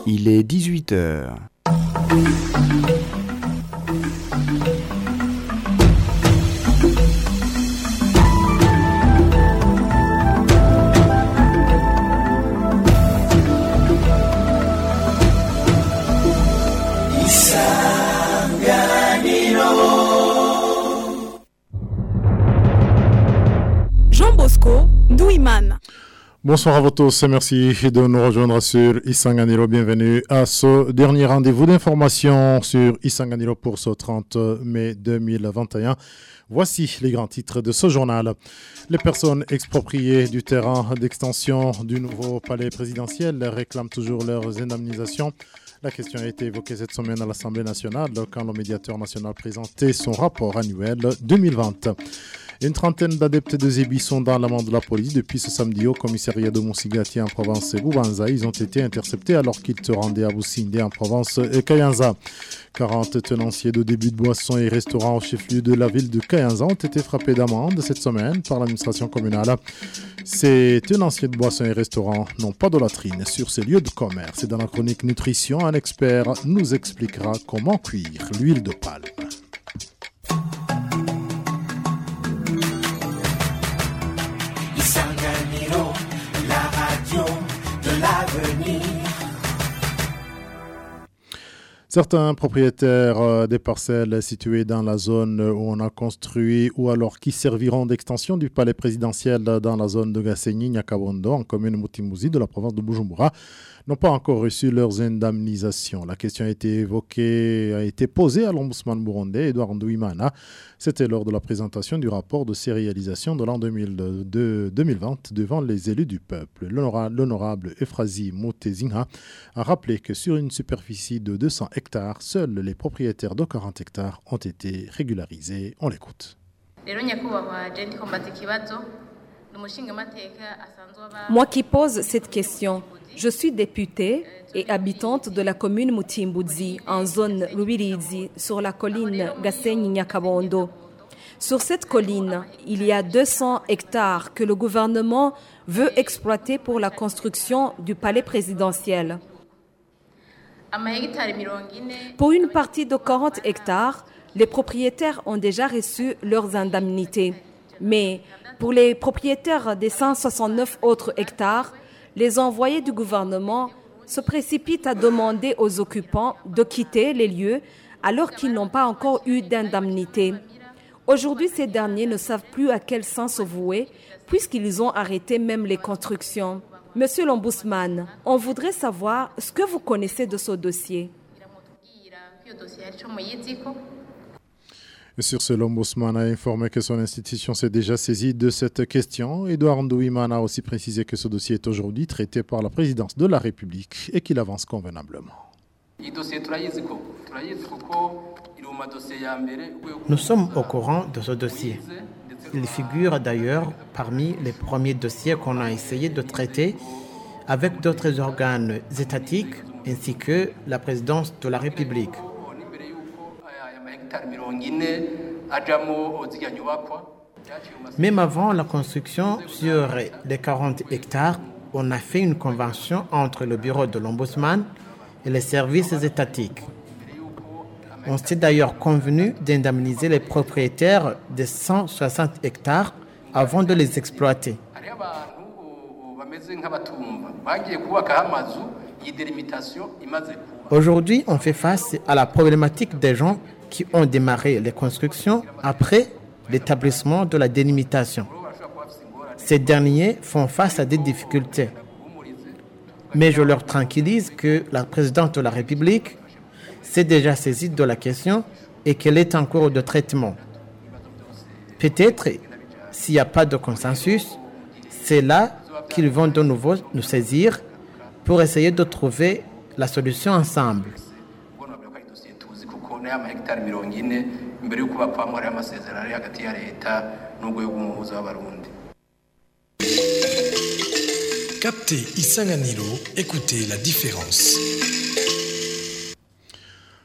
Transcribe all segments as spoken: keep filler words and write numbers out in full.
Il est dix-huit heures. Bonsoir à vous tous et merci de nous rejoindre sur Isanganiro. Bienvenue à ce dernier rendez-vous d'information sur Isanganiro pour ce trente mai deux mille vingt et un. Voici les grands titres de ce journal. Les personnes expropriées du terrain d'extension du nouveau palais présidentiel réclament toujours leurs indemnisations. La question a été évoquée cette semaine à l'Assemblée nationale quand le médiateur national présentait son rapport annuel deux mille vingt. Une trentaine d'adeptes de Zébi sont dans la main de la police depuis ce samedi au commissariat de Monsigati en province Bubanza. Ils ont été interceptés alors qu'ils se rendaient à Boussindé en province Kayanza. quarante tenanciers de débit de boissons et restaurants au chef-lieu de la ville de Kayanza ont été frappés d'amende cette semaine par l'administration communale. Ces tenanciers de boissons et restaurants n'ont pas de latrine sur ces lieux de commerce. Et dans la chronique nutrition, un expert nous expliquera comment cuire l'huile de palme. Certains propriétaires des parcelles situées dans la zone où on a construit ou alors qui serviront d'extension du palais présidentiel dans la zone de Gasenyi, Nyakabondo, en commune Mutimbuzi de la province de Bujumbura, n'ont pas encore reçu leurs indemnisations. La question a été évoquée, a été posée à l'ombudsman burundais, Edouard Nduimana. C'était lors de la présentation du rapport de sérialisation de l'an deux mille vingt devant les élus du peuple. L'honorable Euphrasie Motezinha a rappelé que sur une superficie de deux cents hectares, seuls les propriétaires de quarante hectares ont été régularisés. On l'écoute. Moi qui pose cette question, je suis députée et habitante de la commune Mutimbuzi, en zone Rubirizi, sur la colline Gasenyi-Nyakabondo. Sur cette colline, il y a deux cents hectares que le gouvernement veut exploiter pour la construction du palais présidentiel. Pour une partie de quarante hectares, les propriétaires ont déjà reçu leurs indemnités. Mais pour les propriétaires des cent soixante-neuf autres hectares, les envoyés du gouvernement se précipitent à demander aux occupants de quitter les lieux alors qu'ils n'ont pas encore eu d'indemnité. Aujourd'hui, ces derniers ne savent plus à quel sens se vouer puisqu'ils ont arrêté même les constructions. Monsieur l'ombudsman, on voudrait savoir ce que vous connaissez de ce dossier. Et sur ce, l'ombudsman a informé que son institution s'est déjà saisie de cette question. Edouard Nduimana a aussi précisé que ce dossier est aujourd'hui traité par la présidence de la République et qu'il avance convenablement. Nous sommes au courant de ce dossier. Il figure d'ailleurs parmi les premiers dossiers qu'on a essayé de traiter avec d'autres organes étatiques ainsi que la présidence de la République. Même avant la construction sur les quarante hectares, on a fait une convention entre le bureau de l'ombudsman et les services étatiques. On s'est d'ailleurs convenu d'indemniser les propriétaires de cent soixante hectares avant de les exploiter. Aujourd'hui, on fait face à la problématique des gens qui ont démarré les constructions après l'établissement de la délimitation. Ces derniers font face à des difficultés. Mais je leur tranquillise que la présidente de la République s'est déjà saisie de la question et qu'elle est en cours de traitement. Peut-être, s'il n'y a pas de consensus, c'est là qu'ils vont de nouveau nous saisir pour essayer de trouver la solution ensemble. Captez Isanganiro, écoutez la différence.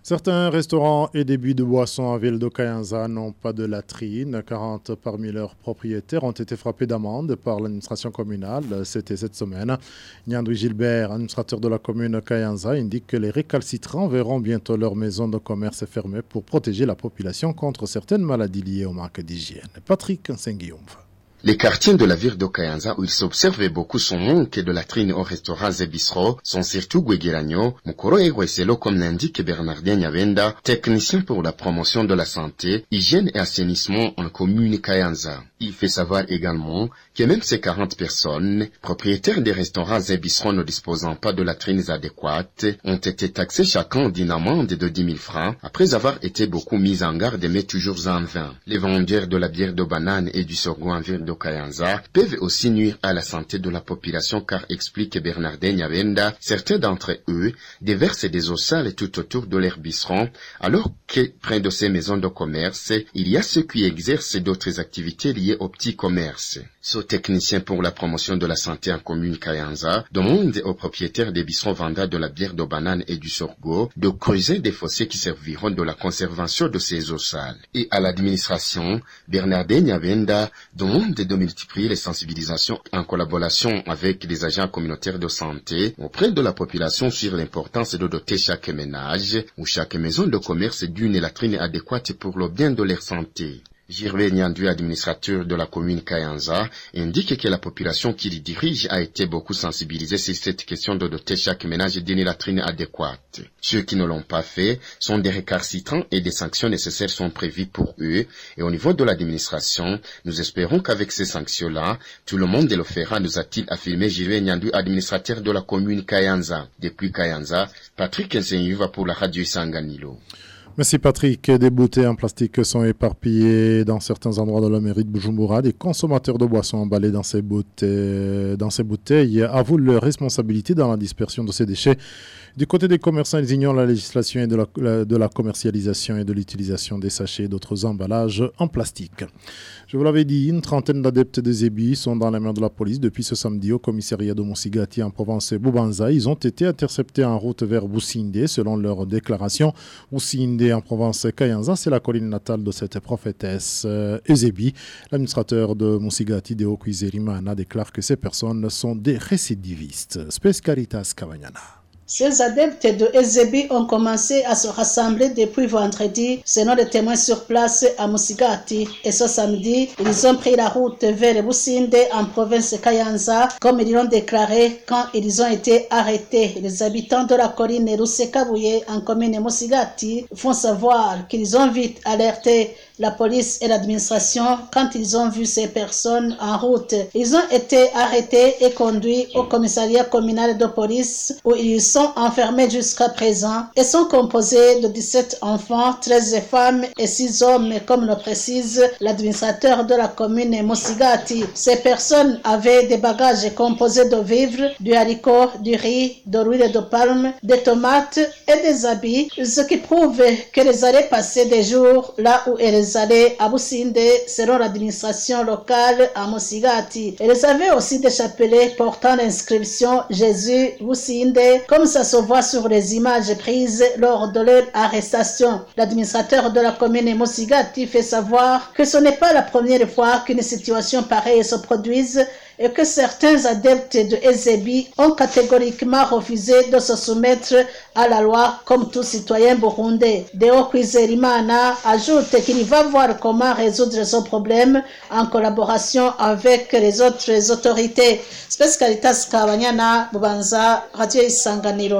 Certains restaurants et débits de boissons en ville de Kayanza n'ont pas de latrine. quarante parmi leurs propriétaires ont été frappés d'amende par l'administration communale. C'était cette semaine. Nyandou Gilbert, administrateur de la commune Kayanza, indique que les récalcitrants verront bientôt leur maison de commerce fermée pour protéger la population contre certaines maladies liées au manque d'hygiène. Patrick Nsenguiumva. Les quartiers de la ville de Kayanza où il s'observait beaucoup son manque de latrines aux restaurants et bistrots sont surtout Gwegeragno, Mukoro et Gweselo comme l'indique Bernardin Nyabenda, technicien pour la promotion de la santé, hygiène et assainissement en commune Kayanza. Il fait savoir également que même ces quarante personnes, propriétaires des restaurants et bistrots ne disposant pas de latrines adéquates, ont été taxés chacun d'une amende de dix mille francs après avoir été beaucoup mis en garde mais toujours en vain. Les vendeurs de la bière de banane et du sorgho en ville de Kayanza peuvent aussi nuire à la santé de la population car, explique Bernardin Nyabenda, certains d'entre eux déversent des eaux sales tout autour de leurs bisserons alors que près de ces maisons de commerce, il y a ceux qui exercent d'autres activités liées au petit commerce. Ce technicien pour la promotion de la santé en commune Kayanza demande aux propriétaires des bisserons vendeurs de la bière de banane et du sorgho de creuser des fossés qui serviront de la conservation de ces eaux sales. Et à l'administration, Bernardin Nyabenda demande de multiplier les sensibilisations en collaboration avec les agents communautaires de santé auprès de la population sur l'importance de doter chaque ménage ou chaque maison de commerce d'une latrine adéquate pour le bien de leur santé. Gervais Nyandou, administrateur de la commune Kayanza, indique que la population qui les dirige a été beaucoup sensibilisée sur cette question de doter chaque ménage d'une latrine adéquate. Ceux qui ne l'ont pas fait sont des récalcitrants et des sanctions nécessaires sont prévues pour eux. Et au niveau de l'administration, nous espérons qu'avec ces sanctions-là, tout le monde le fera, nous a-t-il affirmé Gervais Nyandou, administrateur de la commune Kayanza. Depuis Kayanza, Patrick Nsenguiumva pour la radio Isanganiro. Merci Patrick. Des bouteilles en plastique sont éparpillées dans certains endroits de la mairie de Bujumbura. Des consommateurs de boissons emballés dans ces bouteilles, dans ces bouteilles avouent leur responsabilité dans la dispersion de ces déchets. Du côté des commerçants, ils ignorent la législation et de la, de la commercialisation et de l'utilisation des sachets et d'autres emballages en plastique. Je vous l'avais dit, une trentaine d'adeptes des ébis sont dans les mains de la police depuis ce samedi au commissariat de Monsigati en province Bubanza. Ils ont été interceptés en route vers Businde selon leur déclaration. Businde en province Kayanza, c'est la colline natale de cette prophétesse euh, Ezebi. L'administrateur de Monsigati, Deo Kwizerimana, déclare que ces personnes sont des récidivistes. Spes Caritas Kavanyana. Ces adeptes de Ezebi ont commencé à se rassembler depuis vendredi, selon les témoins sur place à Musigati. Et ce samedi, ils ont pris la route vers Businde en province Kayanza, comme ils l'ont déclaré quand ils ont été arrêtés. Les habitants de la colline Rusekabouye en commune Musigati font savoir qu'ils ont vite alerté la police et l'administration quand ils ont vu ces personnes en route. Ils ont été arrêtés et conduits au commissariat communal de police où ils sont enfermés jusqu'à présent et sont composés de dix-sept enfants, treize femmes et six hommes, comme le précise l'administrateur de la commune Musigati. Ces personnes avaient des bagages composés de vivres, du haricot, du riz, de l'huile de palme, des tomates et des habits, ce qui prouve qu'elles allaient passer des jours là où elles allaient à Businde selon l'administration locale à Musigati. Elles avaient aussi des chapelets portant l'inscription Jésus Businde, comme ça se voit sur les images prises lors de leur arrestation. L'administrateur de la commune Musigati fait savoir que ce n'est pas la première fois qu'une situation pareille se produise et que certains adeptes de Ezebi ont catégoriquement refusé de se soumettre à la loi comme tout citoyen burundais. Deo Kwizerimana ajoute qu'il va voir comment résoudre ce problème en collaboration avec les autres autorités. Spes Caritas Kabanyana, Bubanza, Radio Isanganiro.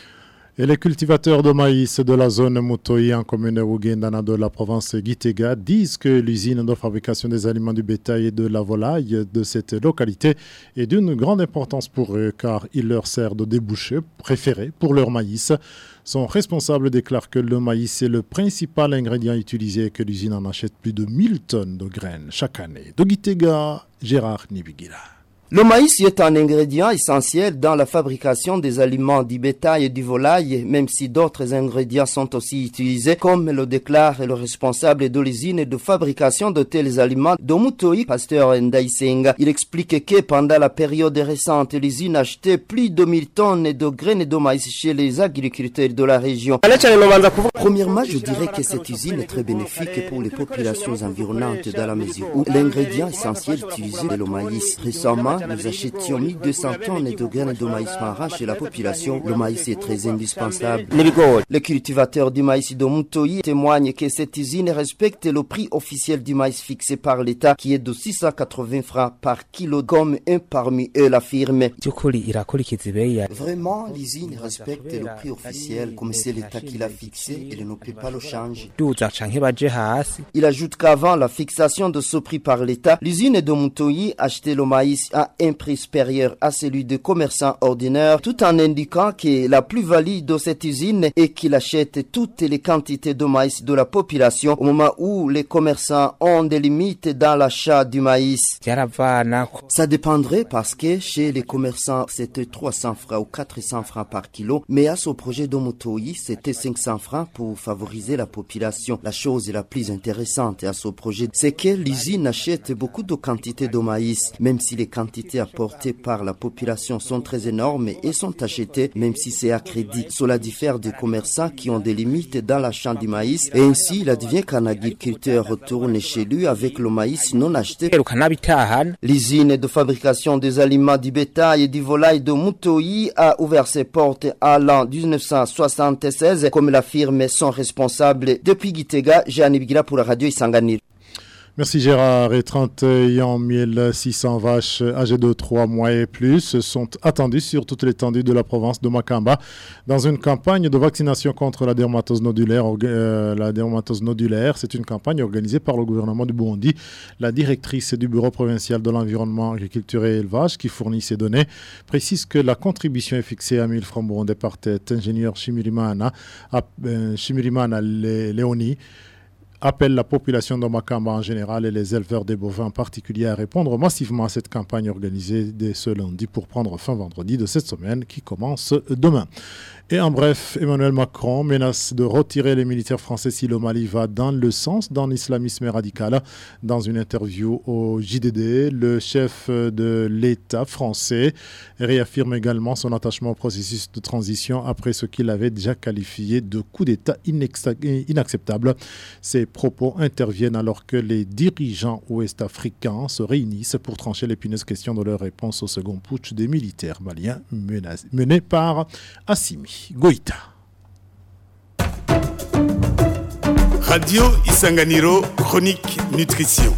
Et les cultivateurs de maïs de la zone Mutoyi en commune Wugendana de la province Gitega disent que l'usine de fabrication des aliments du bétail et de la volaille de cette localité est d'une grande importance pour eux car il leur sert de débouché préféré pour leur maïs. Son responsable déclare que le maïs est le principal ingrédient utilisé et que l'usine en achète plus de mille tonnes de graines chaque année. De Gitega, Gérard Nibigila. Le maïs est un ingrédient essentiel dans la fabrication des aliments du bétail et du volaille, même si d'autres ingrédients sont aussi utilisés, comme le déclare le responsable de l'usine de fabrication de tels aliments, Domutoi, Pasteur Ndaïsenga. Il explique que pendant la période récente, l'usine achetait plus de mille tonnes de graines de maïs chez les agriculteurs de la région. Premièrement, je dirais que cette usine est très bénéfique pour les populations environnantes dans la mesure où l'ingrédient essentiel utilisé est le maïs. Récemment, nous achetions mille deux cents tonnes de graines de maïs par an chez la population. Le maïs est très indispensable. Les cultivateurs du maïs de Mutoi témoignent que cette usine respecte le prix officiel du maïs fixé par l'État qui est de six cent quatre-vingts francs par kilo, comme un parmi eux l'affirme. Vraiment, l'usine respecte le prix officiel comme c'est l'État qui l'a fixé et ne peut pas le changer. Il ajoute qu'avant la fixation de ce prix par l'État, l'usine de Mutoi achetait le maïs à un prix supérieur à celui des commerçants ordinaires, tout en indiquant que la plus-value de cette usine est qu'il achète toutes les quantités de maïs de la population au moment où les commerçants ont des limites dans l'achat du maïs. Ça dépendrait parce que chez les commerçants c'était trois cents francs ou quatre cents francs par kilo, mais à ce projet de Mutoi c'était cinq cents francs pour favoriser la population. La chose la plus intéressante à ce projet, c'est que l'usine achète beaucoup de quantités de maïs, même si les quantités apportées par la population sont très énormes et sont achetées même si c'est à crédit. Cela diffère des commerçants qui ont des limites dans l'achat du maïs et ainsi il advient qu'un agriculteur retourne chez lui avec le maïs non acheté. L'usine de fabrication des aliments du bétail et du volaille de Mutoi a ouvert ses portes à l'an dix-neuf cent soixante-seize comme l'affirme son responsable. Depuis Gitega, Jeanne Bigila pour la radio Isanganiro. Merci Gérard. Et trente et un mille six cents vaches âgées de trois mois et plus sont attendues sur toute l'étendue de la province de Makamba dans une campagne de vaccination contre la dermatose nodulaire. Euh, la dermatose nodulaire, c'est une campagne organisée par le gouvernement du Burundi. La directrice du Bureau provincial de l'environnement, agriculture et élevage qui fournit ces données précise que la contribution est fixée à mille francs burundais par tête. Ingénieur Shimirimana, euh, Shimirimana Léoni appelle la population de Makamba en général et les éleveurs des bovins en particulier à répondre massivement à cette campagne organisée dès ce lundi pour prendre fin vendredi de cette semaine qui commence demain. Et en bref, Emmanuel Macron menace de retirer les militaires français si le Mali va dans le sens d'un islamisme radical. Dans une interview au J D D, le chef de l'État français réaffirme également son attachement au processus de transition après ce qu'il avait déjà qualifié de coup d'État inacceptable. Ces propos interviennent alors que les dirigeants ouest-africains se réunissent pour trancher l'épineuse question de leur réponse au second putsch des militaires maliens mené par Assimi Goïta. Radio Isanganiro, chronique nutrition.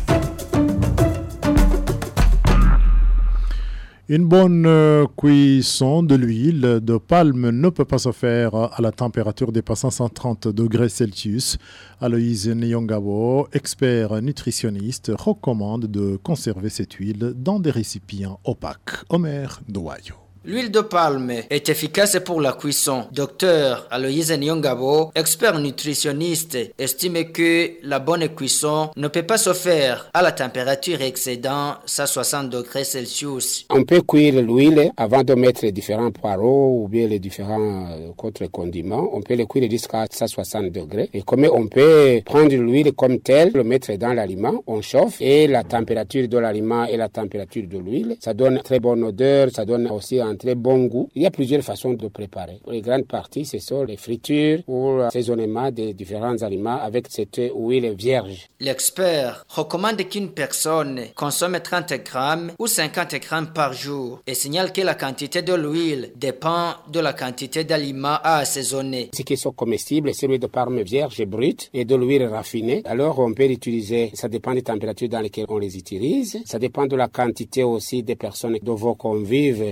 Une bonne euh, cuisson de l'huile de palme ne peut pas se faire à la température dépassant cent trente degrés Celsius. Aloïse Nyongabo, expert nutritionniste, recommande de conserver cette huile dans des récipients opaques. Omer Douayo. L'huile de palme est efficace pour la cuisson. Docteur Aloïse Nyongabo, expert nutritionniste, estime que la bonne cuisson ne peut pas se faire à la température excédant cent soixante degrés Celsius. On peut cuire l'huile avant de mettre les différents poireaux ou bien les différents contre-condiments. On peut les cuire jusqu'à cent soixante degrés. Et comme on peut prendre l'huile comme telle, le mettre dans l'aliment, on chauffe et la température de l'aliment et la température de l'huile, ça donne très bonne odeur, ça donne aussi un très bon goût. Il y a plusieurs façons de préparer. Pour les grandes parties, ce sont les fritures ou l'assaisonnement des différents aliments avec cette huile vierge. L'expert recommande qu'une personne consomme trente grammes ou cinquante grammes par jour et signale que la quantité de l'huile dépend de la quantité d'aliments à assaisonner. Ce qui sont comestibles, c'est l'huile de palme vierge brute et de l'huile raffinée. Alors on peut l'utiliser, ça dépend des températures dans lesquelles on les utilise. Ça dépend de la quantité aussi des personnes, de vos convives. Donc les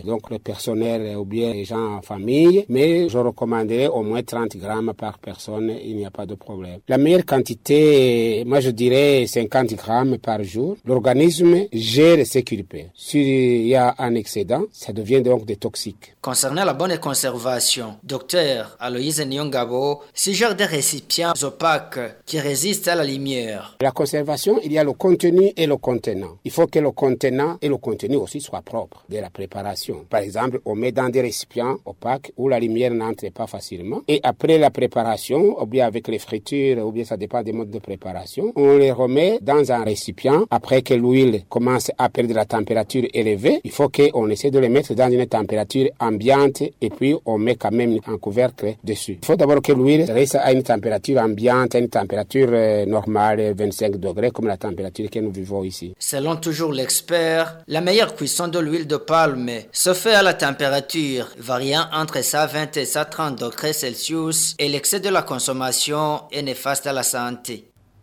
personnel ou bien les gens en famille, mais je recommanderais au moins trente grammes par personne, il n'y a pas de problème. La meilleure quantité, moi je dirais cinquante grammes par jour. L'organisme gère ce qu'il peut. S'il y a un excédent, ça devient donc des toxiques. Concernant la bonne conservation, docteur Aloïse Nyongabo suggère des récipients opaques qui résistent à la lumière. La conservation, il y a le contenu et le contenant. Il faut que le contenant et le contenu aussi soient propres de la préparation. Par exemple, on met dans des récipients opaques où la lumière n'entre pas facilement. Et après la préparation, ou bien avec les fritures, ou bien ça dépend des modes de préparation, on les remet dans un récipient. Après que l'huile commence à perdre la température élevée, il faut qu'on essaie de les mettre dans une température ambiante et puis on met quand même un couvercle dessus. Il faut d'abord que l'huile reste à une température ambiante, à une température euh, normale, vingt-cinq degrés, comme la température que nous vivons ici. Selon toujours l'expert, la meilleure cuisson de l'huile de palme se fait à la température variant entre cent vingt et cent trente degrés Celsius et l'excès de la consommation est néfaste à la santé.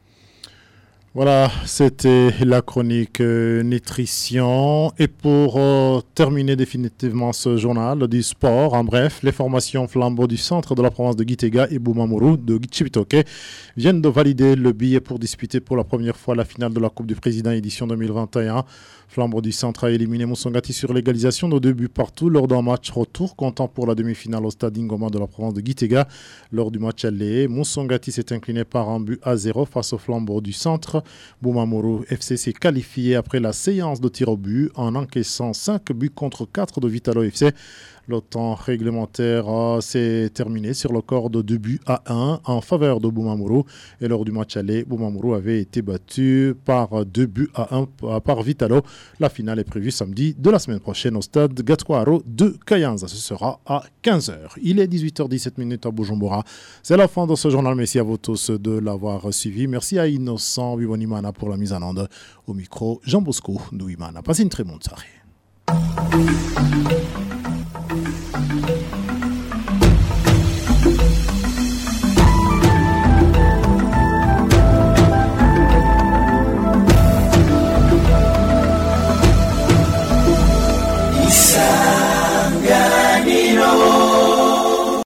Voilà, c'était la chronique euh, nutrition. Et pour euh, terminer définitivement ce journal du sport, en bref, les formations flambeaux du centre de la province de Gitega et Bumamuru de Chibitoke viennent de valider le billet pour disputer pour la première fois la finale de la Coupe du Président édition deux mille vingt et un. Flambeau du centre a éliminé Musongati sur l'égalisation de deux buts partout lors d'un match retour comptant pour la demi-finale au stade Ingoma de la province de Gitega. Lors du match aller, Musongati s'est incliné par un but à zéro face au Flambeau du centre. Bumamuru F C s'est qualifié après la séance de tir au but en encaissant cinq buts contre quatre de Vitalo F C. Le temps réglementaire euh, s'est terminé sur le score de deux buts à un en faveur de Bumamuru. Et lors du match aller, Bumamuru avait été battu par deux buts à un par Vitalo. La finale est prévue samedi de la semaine prochaine au stade Gatkwaro de Kayanza. Ce sera à quinze heures. Il est dix-huit heures dix-sept à Bujumbura. C'est la fin de ce journal. Merci à vous tous de l'avoir suivi. Merci à Innocent Bibonimana pour la mise en onde. Au micro, Jean Bosco Douimana. Passez une très bonne soirée.